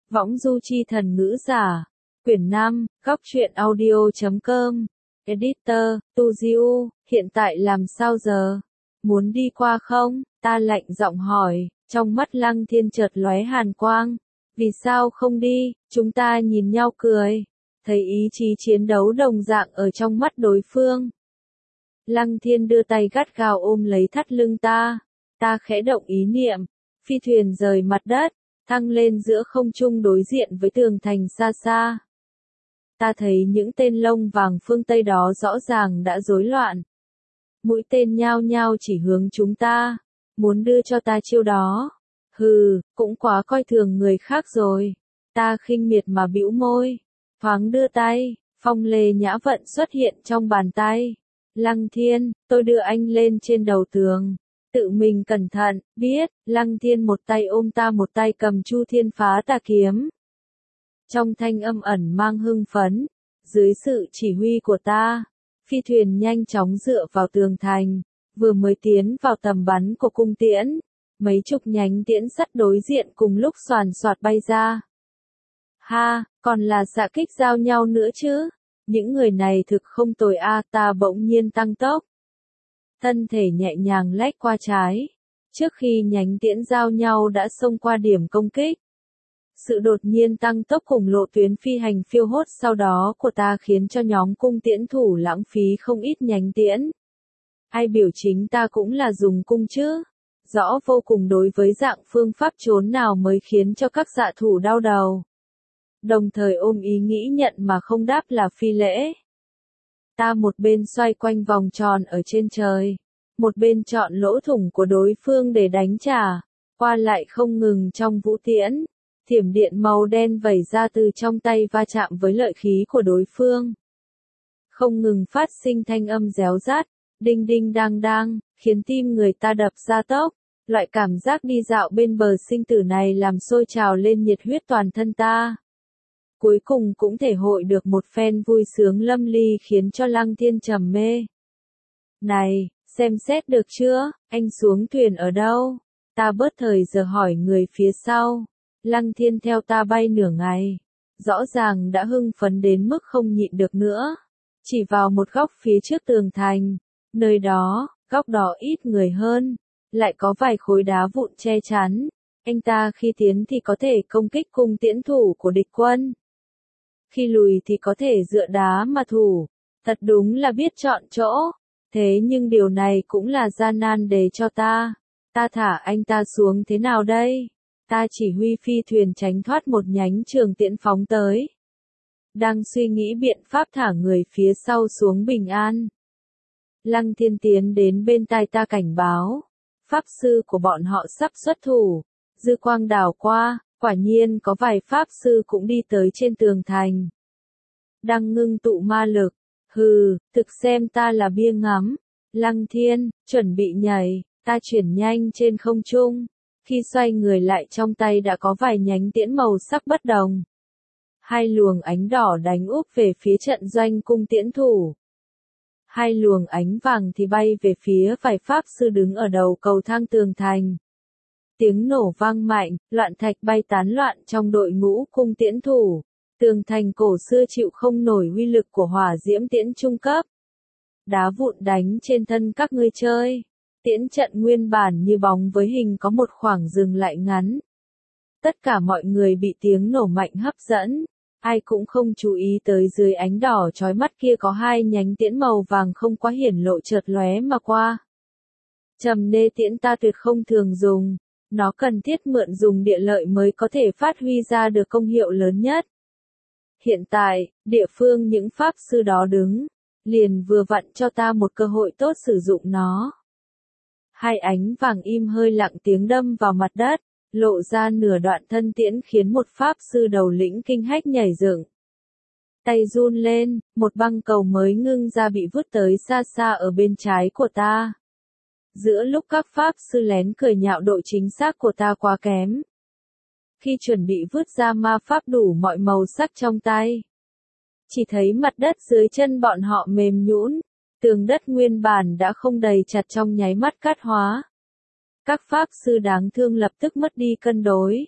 Võng du chi thần ngữ giả. Quyển 5, góc truyện audio.com. Editor, Tu Diu, hiện tại làm sao giờ? Muốn đi qua không? Ta lạnh giọng hỏi, trong mắt Lăng Thiên chợt lóe hàn quang. Vì sao không đi? Chúng ta nhìn nhau cười. Thấy ý chí chiến đấu đồng dạng ở trong mắt đối phương. Lăng Thiên đưa tay gắt gao ôm lấy thắt lưng ta. Ta khẽ động ý niệm. Phi thuyền rời mặt đất, thăng lên giữa không trung đối diện với tường thành xa xa. Ta thấy những tên lông vàng phương Tây đó rõ ràng đã rối loạn. Mũi tên nhao nhao chỉ hướng chúng ta, muốn đưa cho ta chiêu đó. Hừ, cũng quá coi thường người khác rồi. Ta khinh miệt mà bĩu môi, thoáng đưa tay, phong lê nhã vận xuất hiện trong bàn tay. Lăng Thiên, tôi đưa anh lên trên đầu tường. Tự mình cẩn thận, biết. Lăng Thiên một tay ôm ta một tay cầm Chu Thiên Phá Tà Kiếm. Trong thanh âm ẩn mang hưng phấn, dưới sự chỉ huy của ta, phi thuyền nhanh chóng dựa vào tường thành, vừa mới tiến vào tầm bắn của cung tiễn, mấy chục nhánh tiễn sắt đối diện cùng lúc xoàn xoạt bay ra. Ha, còn là xạ kích giao nhau nữa chứ, những người này thực không tồi a. Ta bỗng nhiên tăng tốc, thân thể nhẹ nhàng lách qua trái, trước khi nhánh tiễn giao nhau đã xông qua điểm công kích. Sự đột nhiên tăng tốc cùng lộ tuyến phi hành phiêu hốt sau đó của ta khiến cho nhóm cung tiễn thủ lãng phí không ít nhánh tiễn. Ai biểu chính ta cũng là dùng cung chứ? Rõ vô cùng đối với dạng phương pháp trốn nào mới khiến cho các xạ thủ đau đầu. Đồng thời ôm ý nghĩ nhận mà không đáp là phi lễ. Ta một bên xoay quanh vòng tròn ở trên trời, một bên chọn lỗ thủng của đối phương để đánh trả, qua lại không ngừng trong vũ tiễn. Thiểm điện màu đen vẩy ra từ trong tay va chạm với lợi khí của đối phương. Không ngừng phát sinh thanh âm réo rát, đinh đinh đang đang, khiến tim người ta đập ra tốc. Loại cảm giác đi dạo bên bờ sinh tử này làm sôi trào lên nhiệt huyết toàn thân ta. Cuối cùng cũng thể hội được một phen vui sướng lâm ly khiến cho Lăng Thiên trầm mê. Này, xem xét được chưa, anh xuống thuyền ở đâu? Ta bớt thời giờ hỏi người phía sau. Lăng Thiên theo ta bay nửa ngày, rõ ràng đã hưng phấn đến mức không nhịn được nữa. Chỉ vào một góc phía trước tường thành, nơi đó, góc đó ít người hơn, lại có vài khối đá vụn che chắn. Anh ta khi tiến thì có thể công kích cung tiễn thủ của địch quân, khi lùi thì có thể dựa đá mà thủ. Thật đúng là biết chọn chỗ. Thế nhưng điều này cũng là gian nan để cho ta. Ta thả anh ta xuống thế nào đây? Ta chỉ huy phi thuyền tránh thoát một nhánh trường tiễn phóng tới. Đang suy nghĩ biện pháp thả người phía sau xuống bình an. Lăng Thiên tiến đến bên tai ta cảnh báo. Pháp sư của bọn họ sắp xuất thủ. Dư quang đảo qua, quả nhiên có vài pháp sư cũng đi tới trên tường thành. Đang ngưng tụ ma lực. Hừ, thực xem ta là bia ngắm. Lăng Thiên, chuẩn bị nhảy, ta chuyển nhanh trên không trung. Khi xoay người lại trong tay đã có vài nhánh tiễn màu sắc bất đồng. Hai luồng ánh đỏ đánh úp về phía trận doanh cung tiễn thủ. Hai luồng ánh vàng thì bay về phía vài pháp sư đứng ở đầu cầu thang tường thành. Tiếng nổ vang mạnh, loạn thạch bay tán loạn trong đội ngũ cung tiễn thủ. Tường thành cổ xưa chịu không nổi uy lực của hỏa diễm tiễn trung cấp. Đá vụn đánh trên thân các ngươi chơi. Tiễn trận nguyên bản như bóng với hình có một khoảng dừng lại ngắn. Tất cả mọi người bị tiếng nổ mạnh hấp dẫn. Ai cũng không chú ý tới dưới ánh đỏ chói mắt kia có hai nhánh tiễn màu vàng không quá hiển lộ chợt lóe mà qua. Trầm nê tiễn ta tuyệt không thường dùng. Nó cần thiết mượn dùng địa lợi mới có thể phát huy ra được công hiệu lớn nhất. Hiện tại, địa phương những pháp sư đó đứng, liền vừa vặn cho ta một cơ hội tốt sử dụng nó. Hai ánh vàng im hơi lặng tiếng đâm vào mặt đất, lộ ra nửa đoạn thân tiễn khiến một pháp sư đầu lĩnh kinh hách nhảy dựng. Tay run lên, một băng cầu mới ngưng ra bị vứt tới xa xa ở bên trái của ta. Giữa lúc các pháp sư lén cười nhạo độ chính xác của ta quá kém. Khi chuẩn bị vứt ra ma pháp đủ mọi màu sắc trong tay, chỉ thấy mặt đất dưới chân bọn họ mềm nhũn. Tường đất nguyên bản đã không đầy chặt trong nháy mắt cát hóa. Các pháp sư đáng thương lập tức mất đi cân đối.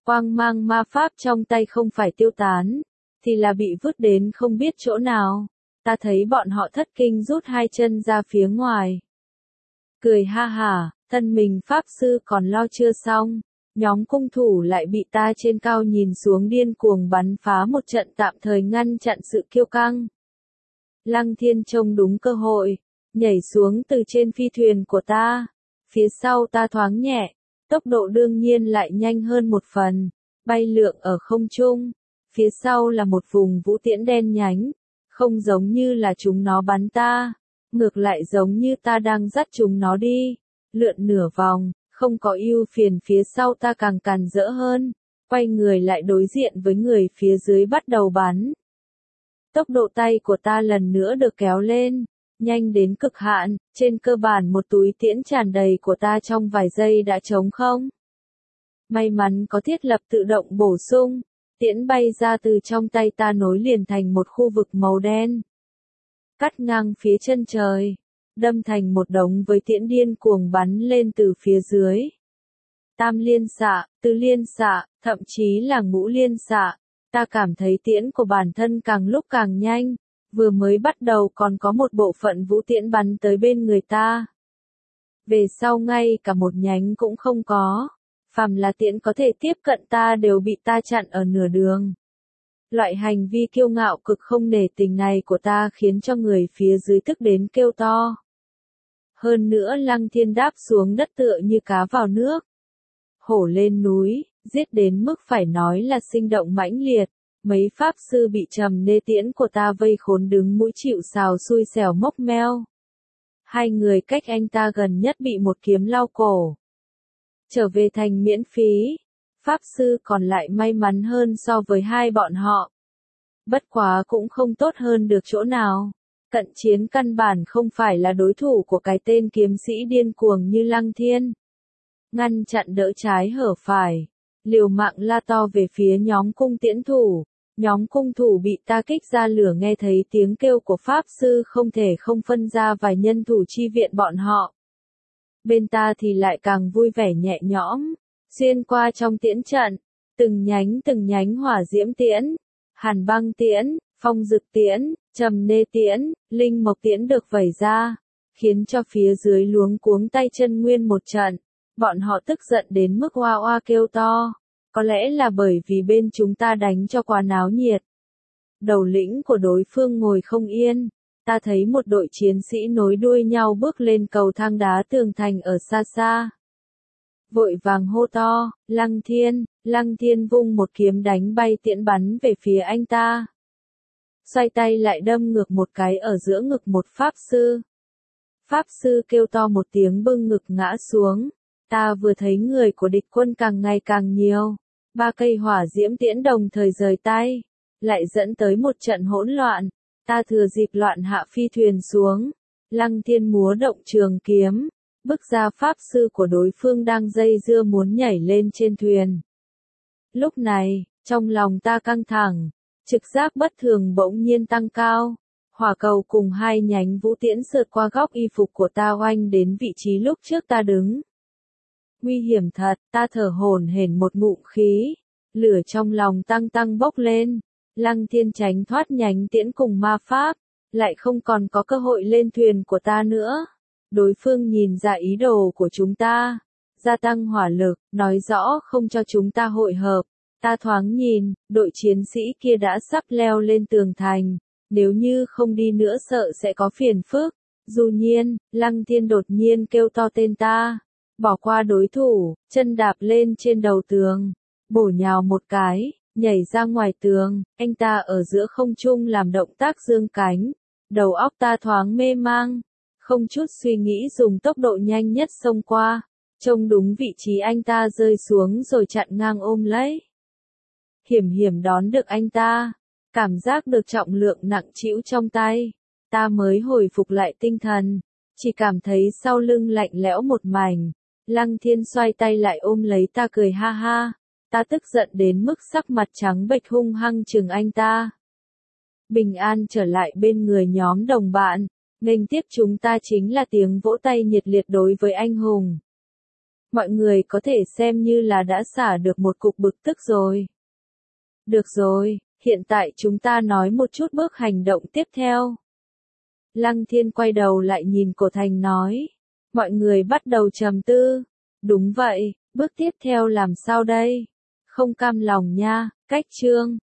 Quang mang ma pháp trong tay không phải tiêu tán, thì là bị vứt đến không biết chỗ nào. Ta thấy bọn họ thất kinh rút hai chân ra phía ngoài. Cười ha hả, thân mình pháp sư còn lo chưa xong. Nhóm cung thủ lại bị ta trên cao nhìn xuống điên cuồng bắn phá một trận tạm thời ngăn chặn sự kiêu căng. Lăng Thiên trông đúng cơ hội, nhảy xuống từ trên phi thuyền của ta. Phía sau ta thoáng nhẹ, tốc độ đương nhiên lại nhanh hơn một phần, bay lượn ở không trung. Phía sau là một vùng vũ tiễn đen nhánh, không giống như là chúng nó bắn ta, ngược lại giống như ta đang dắt chúng nó đi, lượn nửa vòng. Không có ưu phiền phía sau ta càng càn rỡ hơn, quay người lại đối diện với người phía dưới bắt đầu bắn. Tốc độ tay của ta lần nữa được kéo lên, nhanh đến cực hạn, trên cơ bản một túi tiễn tràn đầy của ta trong vài giây đã trống không. May mắn có thiết lập tự động bổ sung, tiễn bay ra từ trong tay ta nối liền thành một khu vực màu đen. Cắt ngang phía chân trời. Đâm thành một đống với tiễn điên cuồng bắn lên từ phía dưới. Tam liên xạ, tứ liên xạ, thậm chí là ngũ liên xạ. Ta cảm thấy tiễn của bản thân càng lúc càng nhanh, vừa mới bắt đầu còn có một bộ phận vũ tiễn bắn tới bên người ta. Về sau ngay cả một nhánh cũng không có, phàm là tiễn có thể tiếp cận ta đều bị ta chặn ở nửa đường. Loại hành vi kiêu ngạo cực không nể tình này của ta khiến cho người phía dưới tức đến kêu to. Hơn nữa Lăng Thiên đáp xuống đất tựa như cá vào nước. Hổ lên núi, giết đến mức phải nói là sinh động mãnh liệt. Mấy pháp sư bị trầm nê tiễn của ta vây khốn đứng mũi chịu sào xui xẻo mốc meo. Hai người cách anh ta gần nhất bị một kiếm lao cổ. Trở về thành miễn phí. Pháp sư còn lại may mắn hơn so với hai bọn họ. Bất quá cũng không tốt hơn được chỗ nào. Cận chiến căn bản không phải là đối thủ của cái tên kiếm sĩ điên cuồng như Lăng Thiên. Ngăn chặn đỡ trái hở phải, liều mạng la to về phía nhóm cung tiễn thủ. Nhóm cung thủ bị ta kích ra lửa nghe thấy tiếng kêu của pháp sư không thể không phân ra vài nhân thủ chi viện bọn họ. Bên ta thì lại càng vui vẻ nhẹ nhõm, xuyên qua trong tiễn trận, từng nhánh hỏa diễm tiễn, hàn băng tiễn, phong dực tiễn, trầm nê tiễn, linh mộc tiễn được vẩy ra, khiến cho phía dưới luống cuống tay chân nguyên một trận. Bọn họ tức giận đến mức oa oa kêu to, có lẽ là bởi vì bên chúng ta đánh cho quá náo nhiệt. Đầu lĩnh của đối phương ngồi không yên, ta thấy một đội chiến sĩ nối đuôi nhau bước lên cầu thang đá tường thành ở xa xa. Vội vàng hô to, Lăng Thiên vung một kiếm đánh bay tiễn bắn về phía anh ta. Xoay tay lại đâm ngược một cái ở giữa ngực một pháp sư. Pháp sư kêu to một tiếng bưng ngực ngã xuống. Ta vừa thấy người của địch quân càng ngày càng nhiều. 3 cây hỏa diễm tiễn đồng thời rời tay. Lại dẫn tới một trận hỗn loạn. Ta thừa dịp loạn hạ phi thuyền xuống. Lăng Thiên múa động trường kiếm. Bức ra pháp sư của đối phương đang dây dưa muốn nhảy lên trên thuyền. Lúc này, trong lòng ta căng thẳng. Trực giác bất thường bỗng nhiên tăng cao. Hỏa cầu cùng hai nhánh vũ tiễn sượt qua góc y phục của ta oanh đến vị trí lúc trước ta đứng. Nguy hiểm thật, ta thở hổn hển một ngụm khí. Lửa trong lòng tăng bốc lên. Lăng Thiên tránh thoát nhánh tiễn cùng ma pháp. Lại không còn có cơ hội lên thuyền của ta nữa. Đối phương nhìn ra ý đồ của chúng ta. Gia tăng hỏa lực, nói rõ không cho chúng ta hội hợp. Ta thoáng nhìn, đội chiến sĩ kia đã sắp leo lên tường thành. Nếu như không đi nữa sợ sẽ có phiền phức. Dù nhiên, Lăng Thiên đột nhiên kêu to tên ta. Bỏ qua đối thủ, chân đạp lên trên đầu tường. Bổ nhào một cái, nhảy ra ngoài tường. Anh ta ở giữa không trung làm động tác dương cánh. Đầu óc ta thoáng mê mang. Không chút suy nghĩ dùng tốc độ nhanh nhất xông qua. Trông đúng vị trí anh ta rơi xuống rồi chặn ngang ôm lấy. Hiểm đón được anh ta. Cảm giác được trọng lượng nặng trĩu trong tay. Ta mới hồi phục lại tinh thần. Chỉ cảm thấy sau lưng lạnh lẽo một mảnh. Lăng Thiên xoay tay lại ôm lấy ta cười ha ha. Ta tức giận đến mức sắc mặt trắng bệch hung hăng chừng anh ta. Bình an trở lại bên người nhóm đồng bạn. Nghênh tiếp chúng ta chính là tiếng vỗ tay nhiệt liệt đối với anh hùng. Mọi người có thể xem như là đã xả được một cục bực tức rồi. Được rồi, hiện tại chúng ta nói một chút bước hành động tiếp theo. Lăng Thiên quay đầu lại nhìn Cổ Thành nói. Mọi người bắt đầu trầm tư. Đúng vậy, bước tiếp theo làm sao đây? Không cam lòng nha, cách chương.